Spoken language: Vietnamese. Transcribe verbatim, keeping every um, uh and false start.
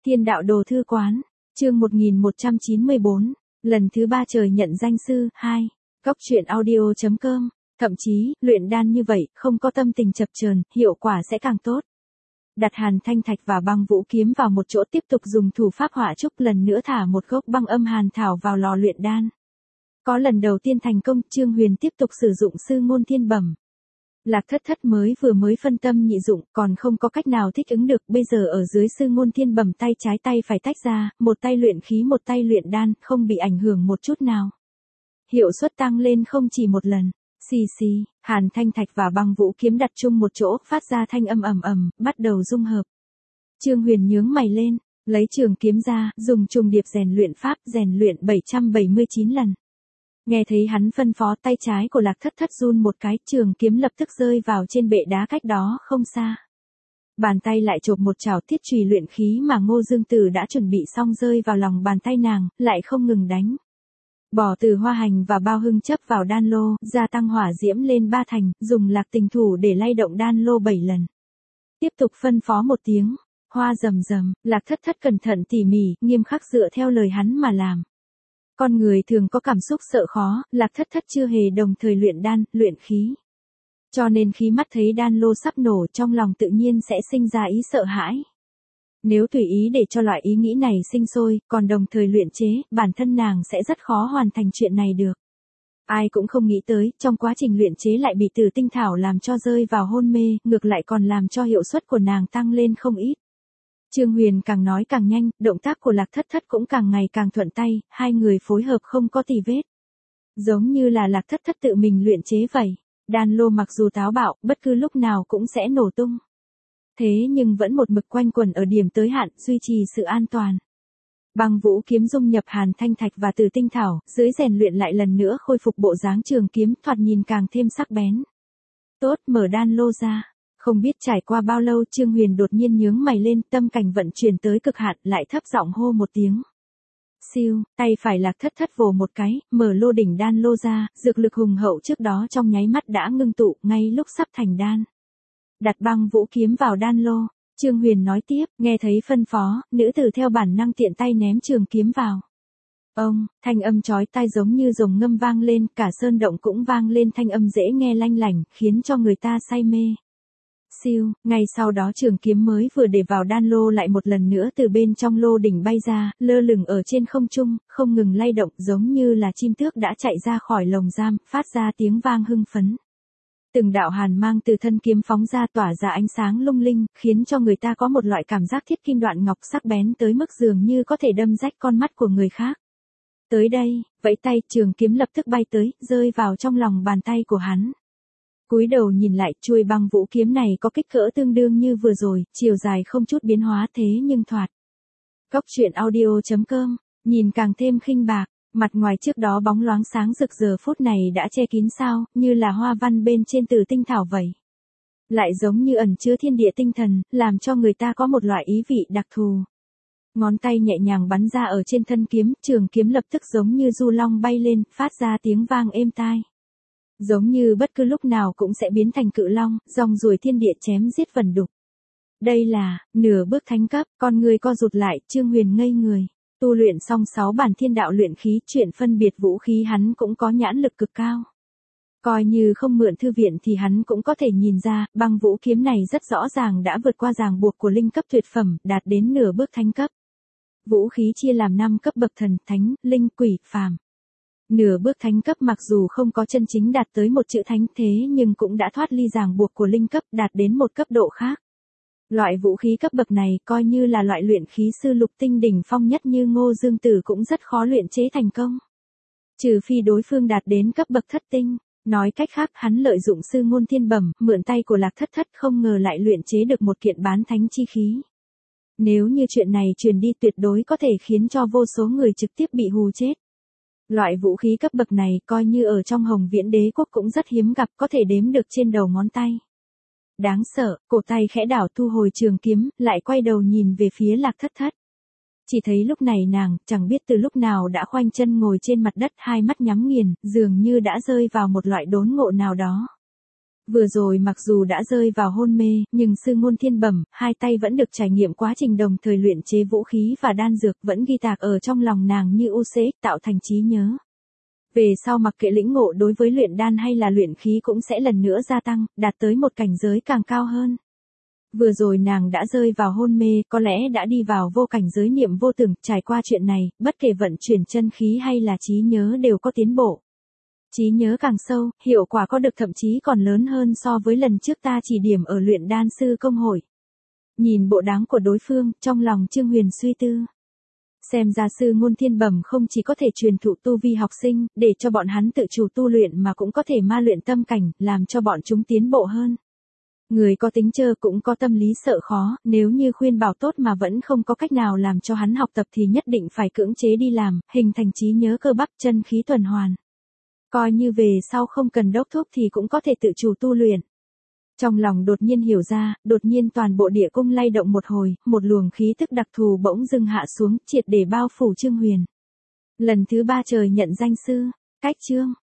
Thiên đạo đồ thư quán, chương một nghìn một trăm chín mươi bốn, lần thứ ba trời nhận danh sư, hai, góc truyện audio chấm com, thậm chí, luyện đan như vậy, không có tâm tình chập chờn, hiệu quả sẽ càng tốt. Đặt hàn thanh thạch và băng vũ kiếm vào một chỗ, tiếp tục dùng thủ pháp hỏa trúc, lần nữa thả một gốc băng âm hàn thảo vào lò luyện đan. Có lần đầu tiên thành công, Trương Huyền tiếp tục sử dụng sư ngôn thiên bẩm. Lạc Thất Thất mới vừa mới phân tâm nhị dụng, còn không có cách nào thích ứng được, bây giờ ở dưới sư ngôn thiên bẩm, tay trái tay phải tách ra, một tay luyện khí một tay luyện đan, không bị ảnh hưởng một chút nào. Hiệu suất tăng lên không chỉ một lần. Xì xì, hàn thanh thạch và băng vũ kiếm đặt chung một chỗ, phát ra thanh âm ầm ầm, bắt đầu dung hợp. Trương Huyền nhướng mày lên, lấy trường kiếm ra, dùng trùng điệp rèn luyện pháp, rèn luyện bảy trăm bảy mươi chín lần. Nghe thấy hắn phân phó, tay trái của Lạc Thất Thất run một cái, trường kiếm lập tức rơi vào trên bệ đá cách đó không xa. Bàn tay lại chộp một chảo, thiết chùy luyện khí mà Ngô Dương Tử đã chuẩn bị xong rơi vào lòng bàn tay nàng, lại không ngừng đánh. Bỏ từ hoa hành và bao hưng chấp vào đan lô, gia tăng hỏa diễm lên ba thành, dùng lạc tình thủ để lay động đan lô bảy lần. Tiếp tục phân phó một tiếng, hoa rầm rầm, Lạc Thất Thất cẩn thận tỉ mỉ, nghiêm khắc dựa theo lời hắn mà làm. Con người thường có cảm xúc sợ khó, Lạc Thất Thất chưa hề đồng thời luyện đan, luyện khí. Cho nên khi mắt thấy đan lô sắp nổ, trong lòng tự nhiên sẽ sinh ra ý sợ hãi. Nếu tùy ý để cho loại ý nghĩ này sinh sôi, còn đồng thời luyện chế, bản thân nàng sẽ rất khó hoàn thành chuyện này được. Ai cũng không nghĩ tới, trong quá trình luyện chế lại bị Tử Tinh Thảo làm cho rơi vào hôn mê, ngược lại còn làm cho hiệu suất của nàng tăng lên không ít. Trương Huyền càng nói càng nhanh, động tác của Lạc Thất Thất cũng càng ngày càng thuận tay, hai người phối hợp không có tì vết. Giống như là Lạc Thất Thất tự mình luyện chế vậy. Đan lô mặc dù táo bạo, bất cứ lúc nào cũng sẽ nổ tung. Thế nhưng vẫn một mực quanh quẩn ở điểm tới hạn, duy trì sự an toàn. Băng vũ kiếm dung nhập hàn thanh thạch và Tử Tinh Thảo, dưới rèn luyện lại lần nữa khôi phục bộ dáng trường kiếm, thoạt nhìn càng thêm sắc bén. Tốt, mở đan lô ra. Không biết trải qua bao lâu, Trương Huyền đột nhiên nhướng mày lên, tâm cảnh vận chuyển tới cực hạn, lại thấp giọng hô một tiếng. Siêu, tay phải Lạc Thất Thất vồ một cái, mở lô đỉnh đan lô ra, dược lực hùng hậu trước đó trong nháy mắt đã ngưng tụ, ngay lúc sắp thành đan. Đặt băng vũ kiếm vào đan lô, Trương Huyền nói tiếp, nghe thấy phân phó, nữ tử theo bản năng tiện tay ném trường kiếm vào. Ông, thanh âm chói tai giống như rồng ngâm vang lên, cả sơn động cũng vang lên thanh âm dễ nghe lanh lảnh, khiến cho người ta say mê. Siêu, ngay sau đó trường kiếm mới vừa để vào đan lô lại một lần nữa từ bên trong lô đỉnh bay ra, lơ lửng ở trên không trung, không ngừng lay động, giống như là chim tước đã chạy ra khỏi lồng giam, phát ra tiếng vang hưng phấn. Từng đạo hàn mang từ thân kiếm phóng ra, tỏa ra ánh sáng lung linh, khiến cho người ta có một loại cảm giác thiết kim đoạn ngọc sắc bén tới mức dường như có thể đâm rách con mắt của người khác. Tới đây, vẫy tay, trường kiếm lập tức bay tới, rơi vào trong lòng bàn tay của hắn. Cúi đầu nhìn lại, chuôi băng vũ kiếm này có kích cỡ tương đương như vừa rồi, chiều dài không chút biến hóa, thế nhưng thoạt. Góc truyện audio chấm com, nhìn càng thêm khinh bạc, mặt ngoài trước đó bóng loáng sáng rực giờ phút này đã che kín sao, như là hoa văn bên trên Tử Tinh Thảo vậy. Lại giống như ẩn chứa thiên địa tinh thần, làm cho người ta có một loại ý vị đặc thù. Ngón tay nhẹ nhàng bắn ra ở trên thân kiếm, trường kiếm lập tức giống như du long bay lên, phát ra tiếng vang êm tai. Giống như bất cứ lúc nào cũng sẽ biến thành cự long, rong ruổi thiên địa chém giết vần đục. Đây là, nửa bước thánh cấp, con người co rụt lại, Trương Huyền ngây người. Tu luyện xong sáu bản thiên đạo luyện khí, chuyện phân biệt vũ khí hắn cũng có nhãn lực cực cao. Coi như không mượn thư viện thì hắn cũng có thể nhìn ra, băng vũ kiếm này rất rõ ràng đã vượt qua ràng buộc của linh cấp tuyệt phẩm, đạt đến nửa bước thánh cấp. Vũ khí chia làm năm cấp bậc thần, thánh, linh, quỷ, phàm. Nửa bước thánh cấp mặc dù không có chân chính đạt tới một chữ thánh, thế nhưng cũng đã thoát ly ràng buộc của linh cấp, đạt đến một cấp độ khác. Loại vũ khí cấp bậc này coi như là loại luyện khí sư lục tinh đỉnh phong nhất như Ngô Dương Tử cũng rất khó luyện chế thành công. Trừ phi đối phương đạt đến cấp bậc thất tinh, nói cách khác hắn lợi dụng sư ngôn thiên bẩm, mượn tay của Lạc Thất Thất không ngờ lại luyện chế được một kiện bán thánh chi khí. Nếu như chuyện này truyền đi tuyệt đối có thể khiến cho vô số người trực tiếp bị hù chết. Loại vũ khí cấp bậc này coi như ở trong Hồng Viễn Đế quốc cũng rất hiếm gặp, có thể đếm được trên đầu ngón tay. Đáng sợ, cổ tay khẽ đảo thu hồi trường kiếm, lại quay đầu nhìn về phía Lạc Thất Thất. Chỉ thấy lúc này nàng, chẳng biết từ lúc nào đã khoanh chân ngồi trên mặt đất, hai mắt nhắm nghiền, dường như đã rơi vào một loại đốn ngộ nào đó. Vừa rồi mặc dù đã rơi vào hôn mê, nhưng sư ngôn thiên bẩm, hai tay vẫn được trải nghiệm quá trình đồng thời luyện chế vũ khí và đan dược vẫn ghi tạc ở trong lòng nàng như u xê ích tạo thành trí nhớ. Về sau mặc kệ lĩnh ngộ đối với luyện đan hay là luyện khí cũng sẽ lần nữa gia tăng, đạt tới một cảnh giới càng cao hơn. Vừa rồi nàng đã rơi vào hôn mê, có lẽ đã đi vào vô cảnh giới niệm vô tưởng, trải qua chuyện này, bất kể vận chuyển chân khí hay là trí nhớ đều có tiến bộ. Trí nhớ càng sâu, hiệu quả có được thậm chí còn lớn hơn so với lần trước ta chỉ điểm ở luyện đan sư công hội. Nhìn bộ dáng của đối phương, trong lòng Trương Huyền suy tư. Xem ra sư ngôn thiên bẩm không chỉ có thể truyền thụ tu vi học sinh, để cho bọn hắn tự chủ tu luyện mà cũng có thể ma luyện tâm cảnh, làm cho bọn chúng tiến bộ hơn. Người có tính chơ cũng có tâm lý sợ khó, nếu như khuyên bảo tốt mà vẫn không có cách nào làm cho hắn học tập thì nhất định phải cưỡng chế đi làm, hình thành trí nhớ cơ bắp chân khí tuần hoàn. Coi như về sau không cần đốc thúc thì cũng có thể tự chủ tu luyện. Trong lòng đột nhiên hiểu ra, đột nhiên toàn bộ địa cung lay động một hồi, một luồng khí tức đặc thù bỗng dưng hạ xuống, triệt để bao phủ Trương Huyền. Lần thứ ba trời nhận danh sư, cách chương.